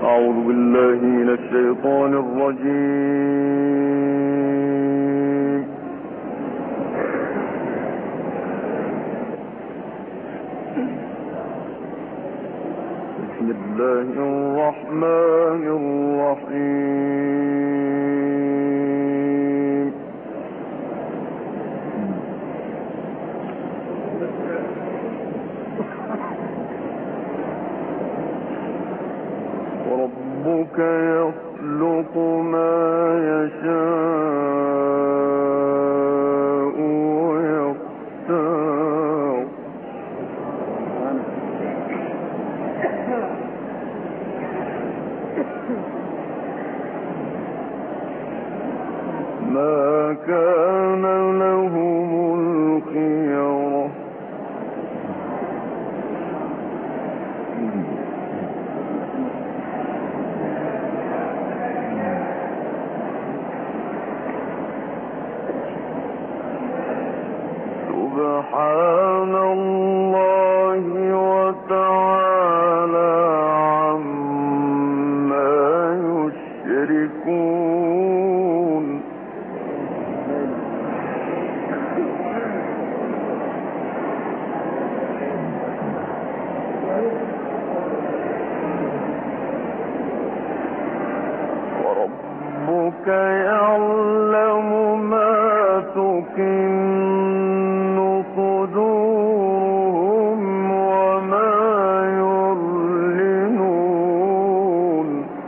أعوذ بالله من الشيطان الرجيم. بسم الله الرحمن الرحيم. ربك يخلق ما يشاء ويختار ما كان لهم الخيرة سبحان الله وتعالى عما يشركون. وربك يعلم ما تكن صدورهم وما يعلنون.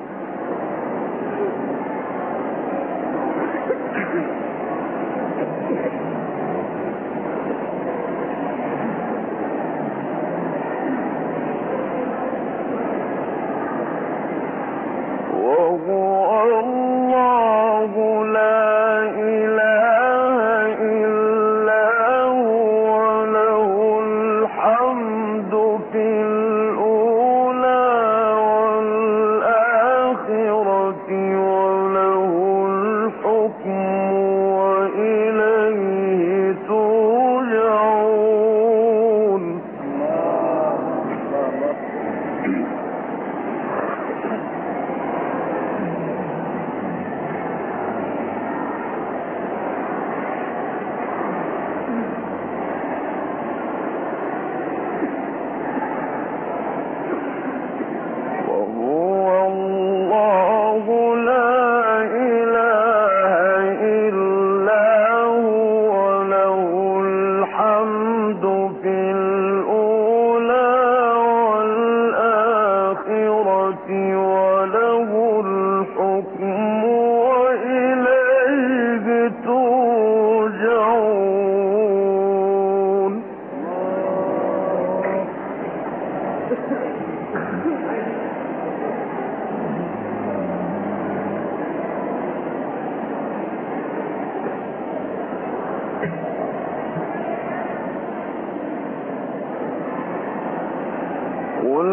وهو الله لا إله إلا هو له الحمد في الأولى والآخرة وله الحكم وإليه ترجعون. وهو الله لا إله إلا هو له الحمد في الأولى والآخرة وله الحكم وإليه ترجعون. قل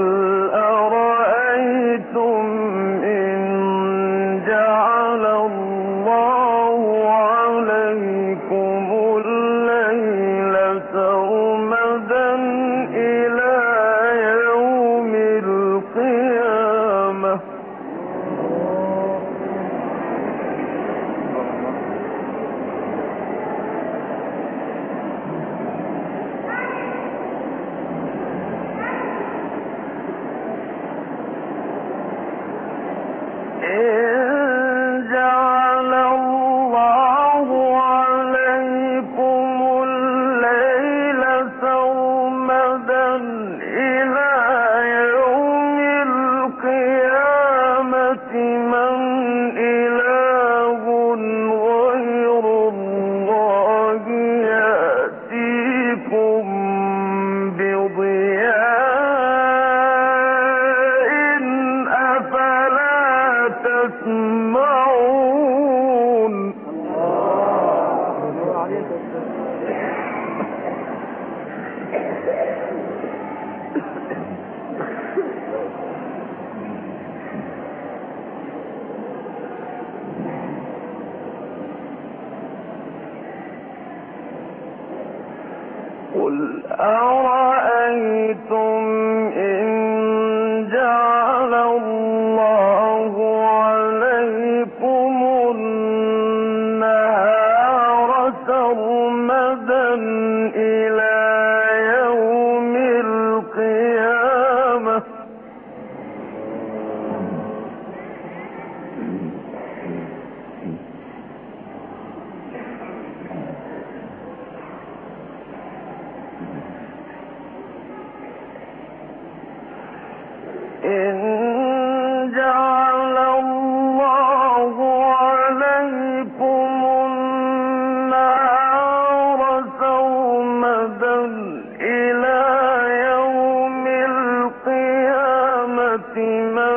أرأيتم إن جعل الله عليكم الليل سرمدا إلى يوم القيامة تسمعون. قل أرأيتم إن جعل الله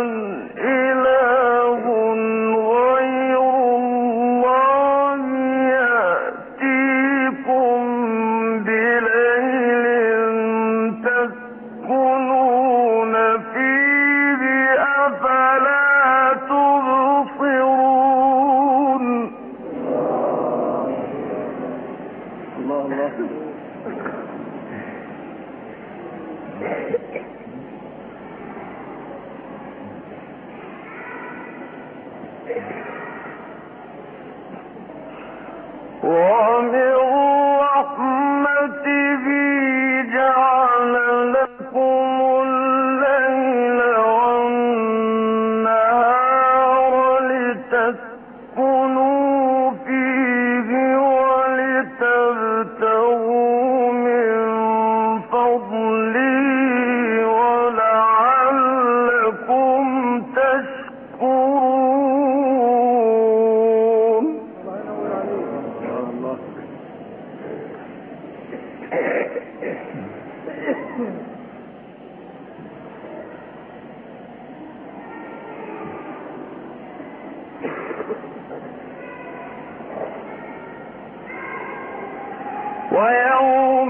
ويوم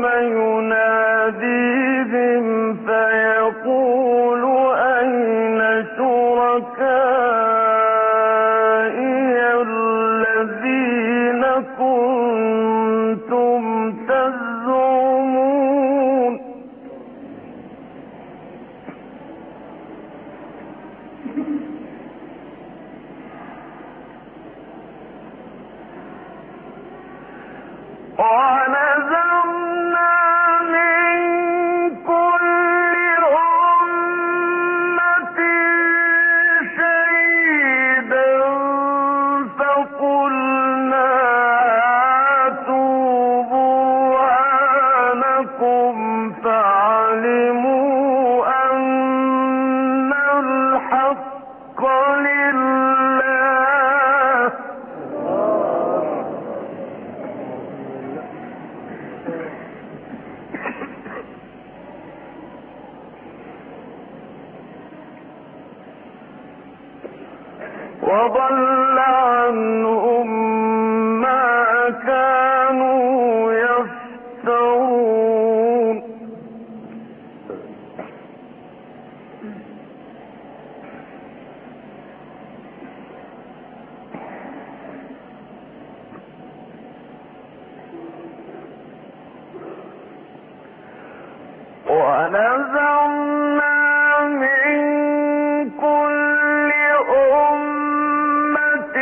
يناديهم فيقول أين شركائي الذين كنتم تزعمون ونزعنا من كل أمة شهيدا فقلنا هاتوا برهانكم فعلموا أن الحق لله وضل عنهم ما كانوا يفترون ونزعنا من كل أمة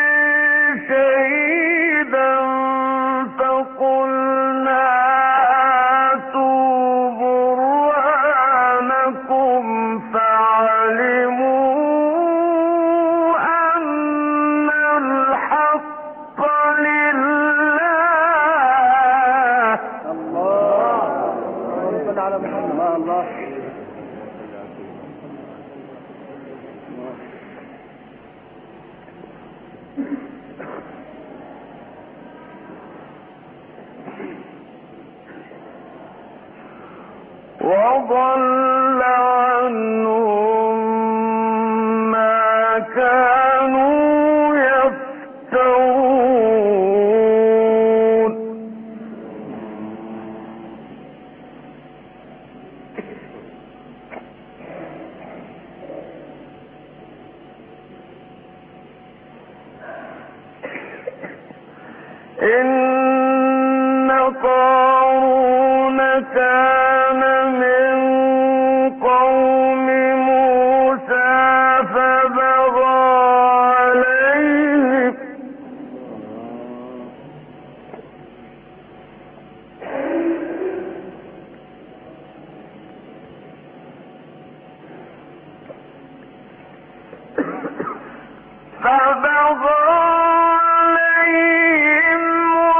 شهيدا فقلنا هاتوا برهانكم فعلموا أن الحق لله صل على محمد. الله وضل عنهم ما كانوا يفترون إن قارون كان من قوم موسى فبغى عليهم فبغى عليهم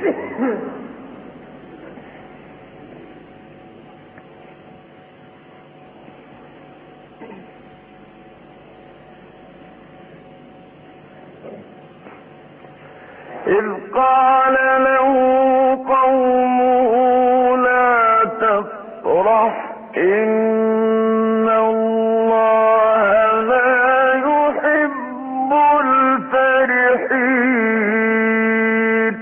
إذ قال له قومه لا تفرح إن الله لا يحب الفرحين.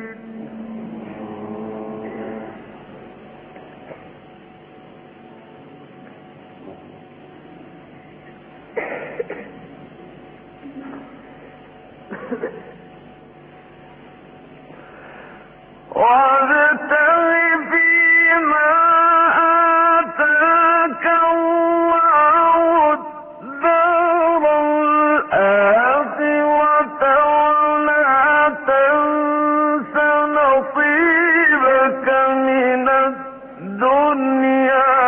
وابتغ فيما آتاك الله الدار الآخرة ولا تنس نصيبك من الدنيا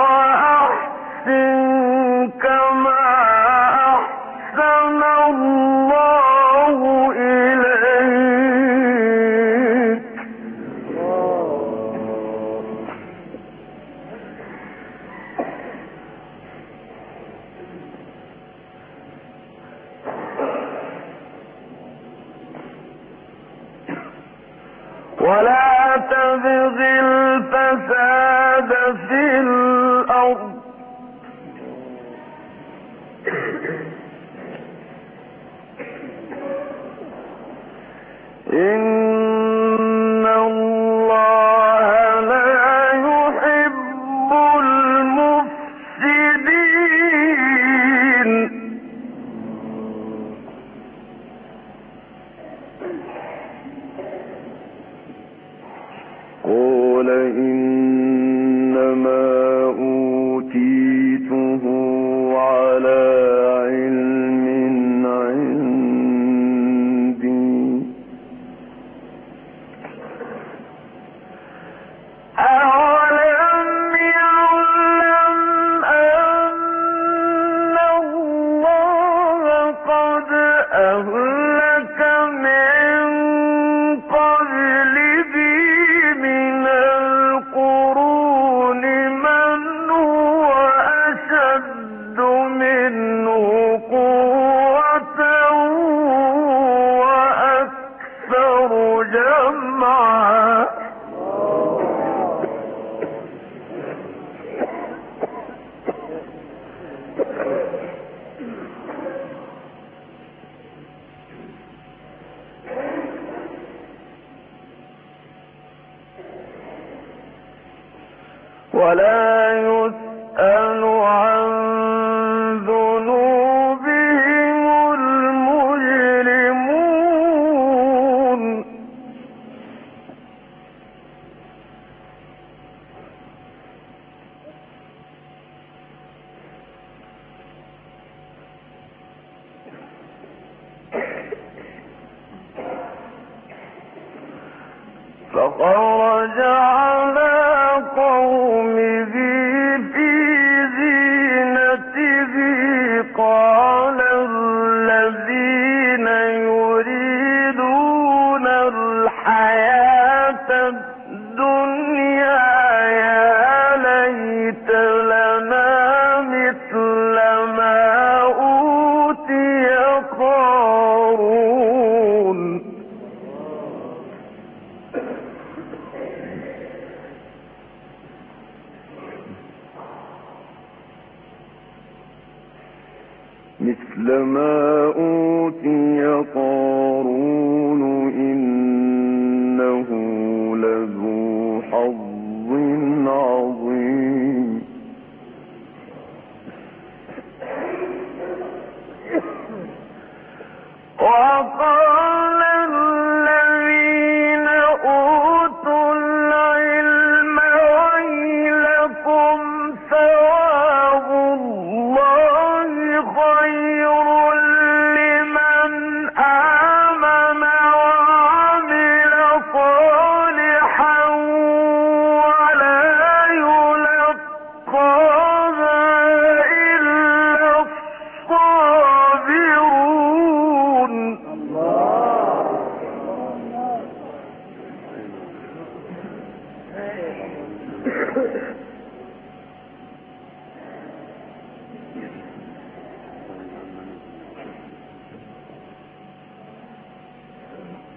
وأحسن كما أحسن الله إليك. ولا تبغ الفساد في الأرض إن الله لا يحب المفسدين. قال إنما أوتيته على علم عندي أولم يعلم أن الله قد أهلك من قبله من القرون من هو أشد منه قوة وأكثر جمعا. ولا يسأل عن ذنوبهم المجرمون. فخرج على قومه في زينته قال الذين يريدون الحياة الدنيا يا ليت لنا مثل ما أوتي قارون. مثل ما أوتي قارون إنه لذو حظ عظيم. وقال الذين أوتوا العلم ويلكم ثواب الله خير لمن آمن وعمل صالحا ولا يلقاها إلا الصابرون.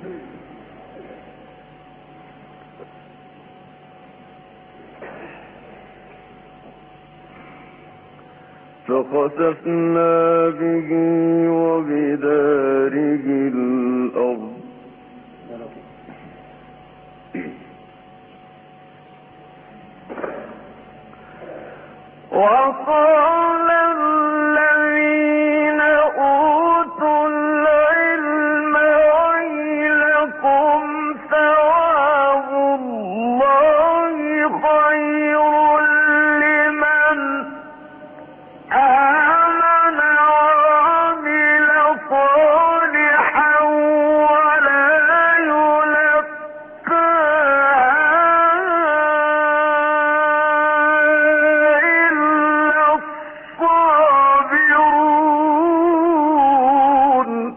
فخسفنا به وبداره الأرض وقال الذين أوتوا العلم ويلكم ثواب الله خير لمن آمن وعمل صالحا ولا يلقاها إلا الصابرون.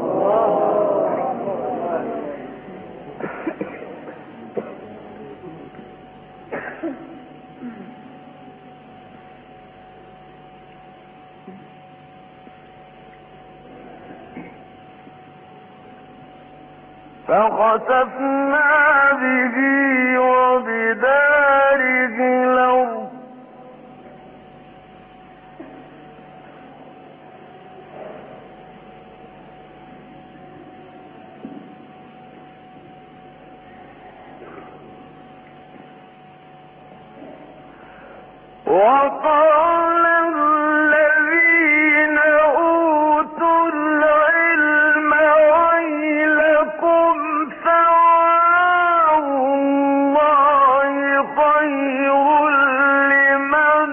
فخسفنا به وبداره الأرض وقال الذين أوتوا العلم ويلكم ثواب الله خير لمن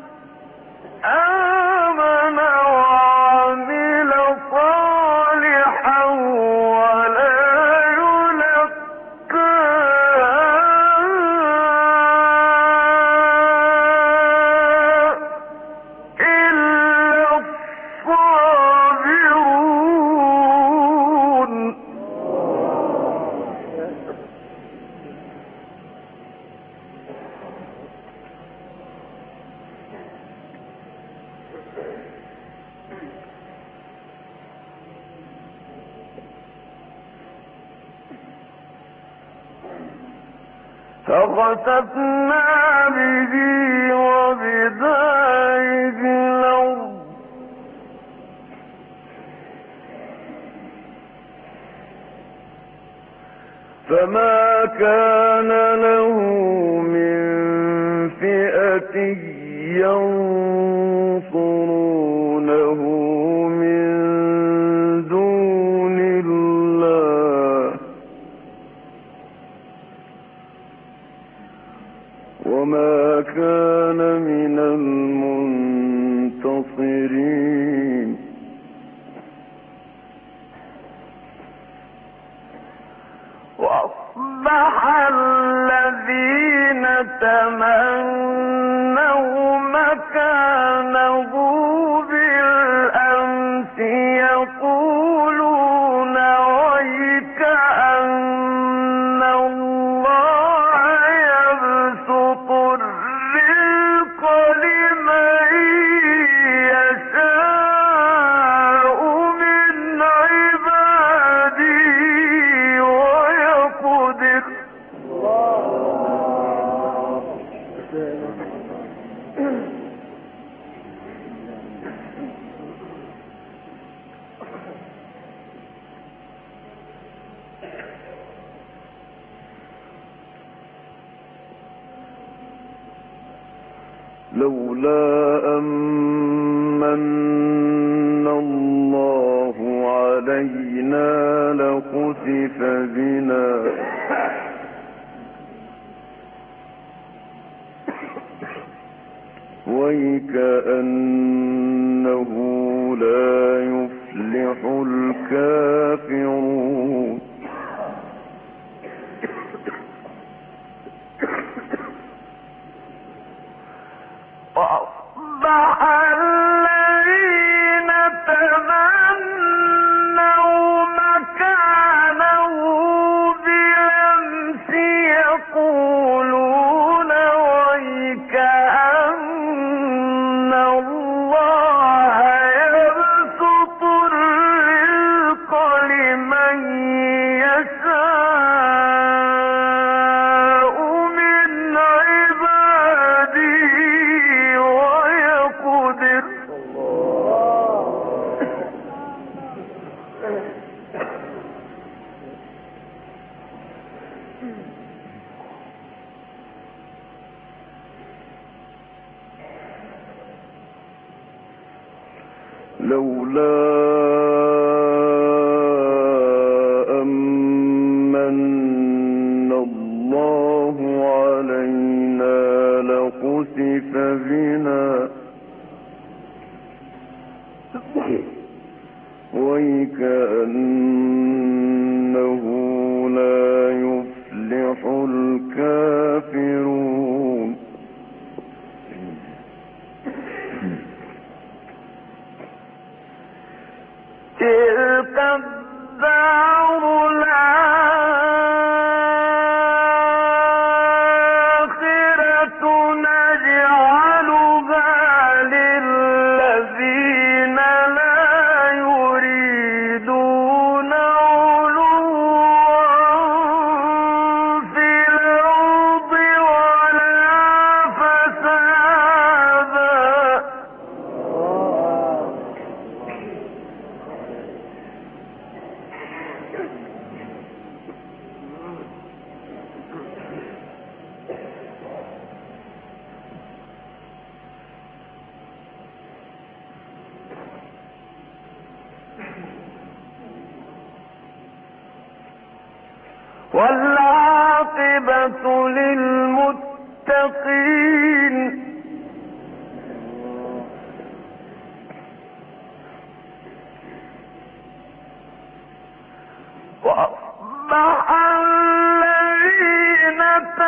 آمن وعمل صالحا ولا فخسفنا به وبداره الأرض فما كان له من فئة ينصرونه من دون الله وما كان من المنتصرين وأصبح الذين تمنوا مكانه بالأمس يقولون ويك أن الله يبسط الرزق لمن يشاء من عباده ويقدر لولا أمن الله علينا لخسف بنا ويكأنه لا يفلح الكافرون وأصبح الذين تمنوا مكانه بالأمس يقولون ويك أن الله يبسط الرزق لمن يشاء لولا أمن الله علينا لخسف بنا وكأنه لا يفلح الكافرون تلك الدار الآخرة نجعلها للذين لا يريدون علوا في الأرض ولا فسادا والعاقبة للمتقين وأصبح الذين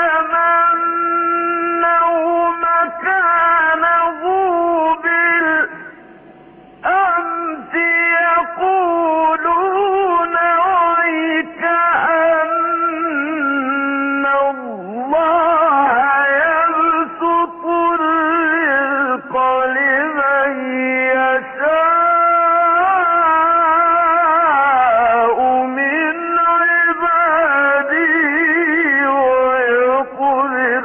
تمنوا مكانه بالأمس يقولون ويكأن الله يبسط الرزق لمن يشاء من عباده ويقدر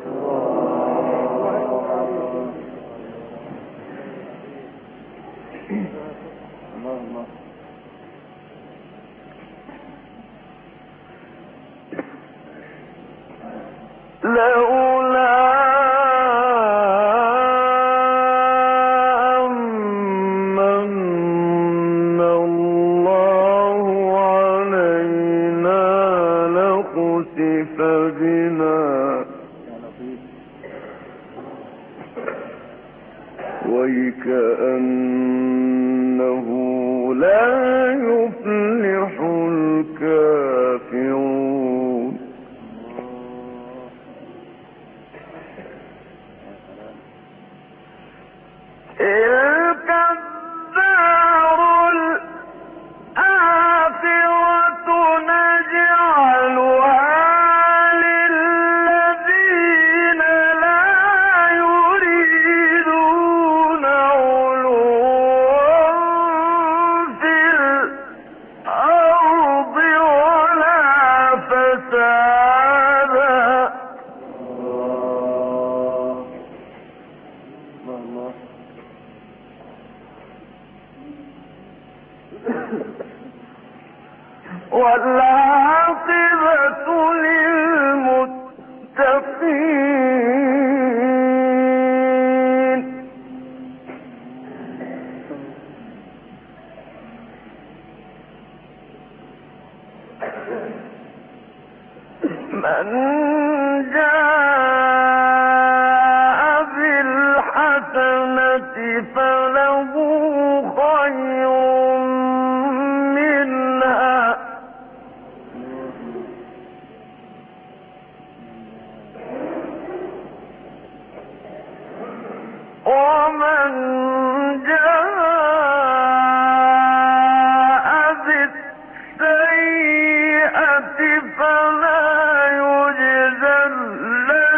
لولا أمن الله علينا لخسف بنا وكأنه لا يفلح الكافرون تلك الدار الآخرة نجعلها للذين لا يريدون علوا في الأرض ولا فسادا والعاقبة للمتقين من جاء بالحسنة فله خير منها ومن جاء بالسيئة فلا يجزى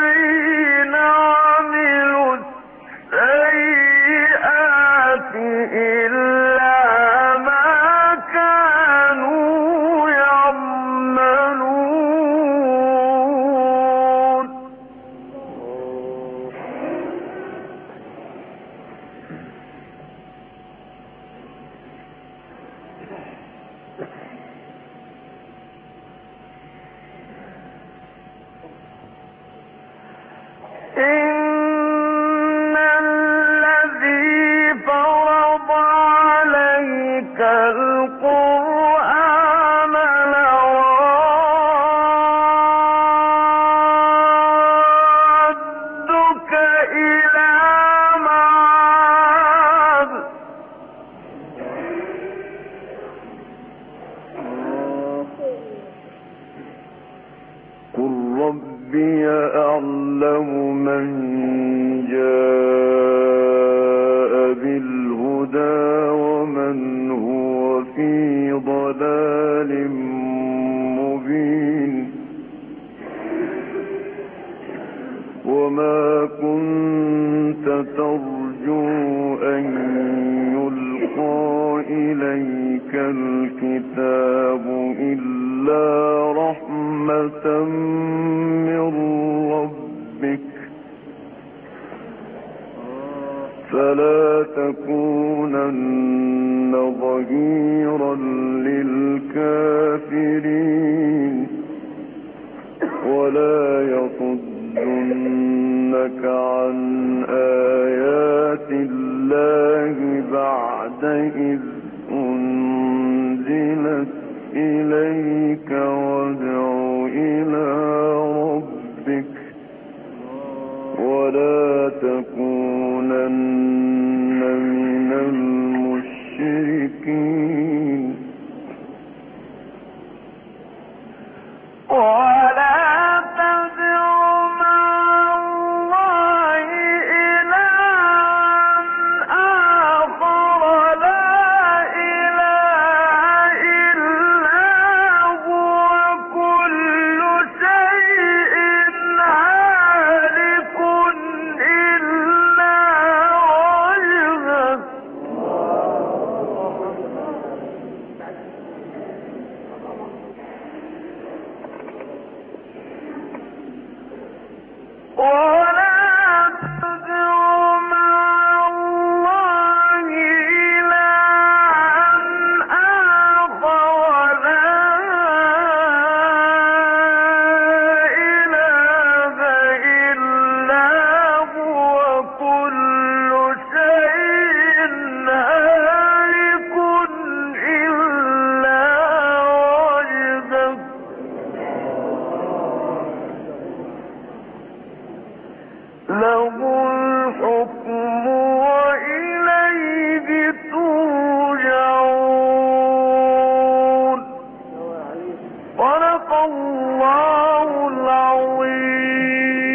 ربي أعلم من جاء بالهدى ومن هو في ضلال مبين وما كنت ترجو أن يلقى إليك الكتاب إلا رحمة من ربك فلا تكونن ظهيرا للكافرين ولا يصدنك عن آيات الله بعد إذ أنزلت إليك وادع إلى ربك ولا تكونن من المشركين له